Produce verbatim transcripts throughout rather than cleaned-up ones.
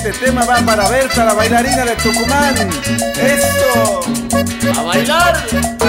Este tema va para Berta, la bailarina de Tucumán. ¡Eso! ¡A bailar!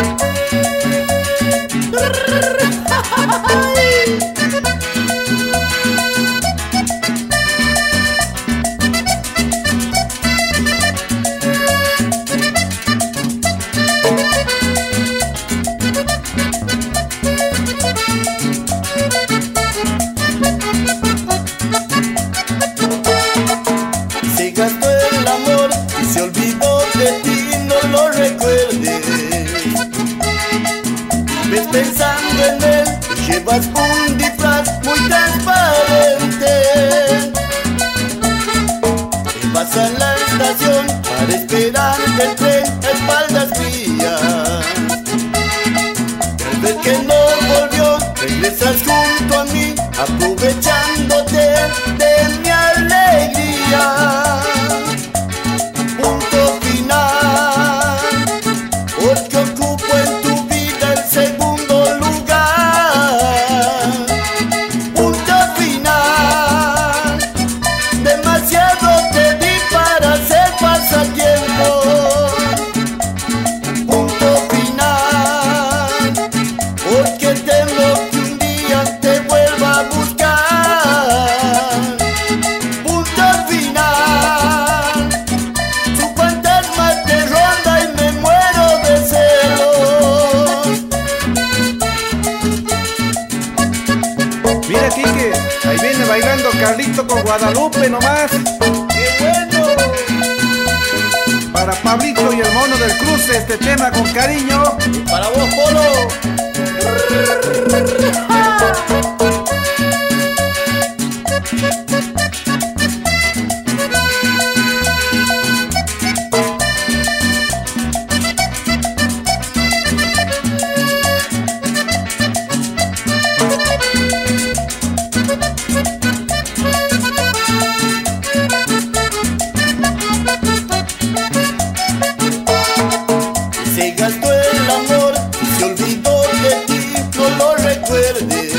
Se gastó el amor y se olvidó de ti, no lo recuerdes. Ves pensando en él, llevas un disfraz muy transparente. Te vas a la estación para esperar el tren a espaldas mías. Y al ver que no volvió, regresas junto a mí, aprovechándote de mi alegría. Punto final, porque ocupo en tu vida el segundo lugar. Punto final, demasiado te di para ser pasatiempo. Punto final, porque temo que un día te vuelva a buscar. Punto final, su fantasma te ronda y me muero de celos. Mira, Quique, ahí viene bailando Carlito con Guadalupe nomás. ¡Qué bueno! Para Pablito y el Mono del Cruce, este tema con cariño. Y para vos, Polo. Se gastó el amor y se olvidó de ti, no lo recuerdes.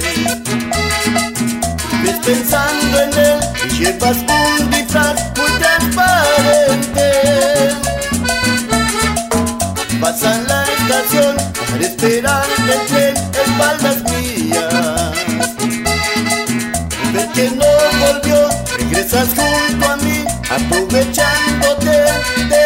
Ves pensando en él y llevas un disfraz muy transparente. Vas a la estación para esperar el tren, espaldas mías. Ves que no volvió, regresas junto a mí, aprovechándote de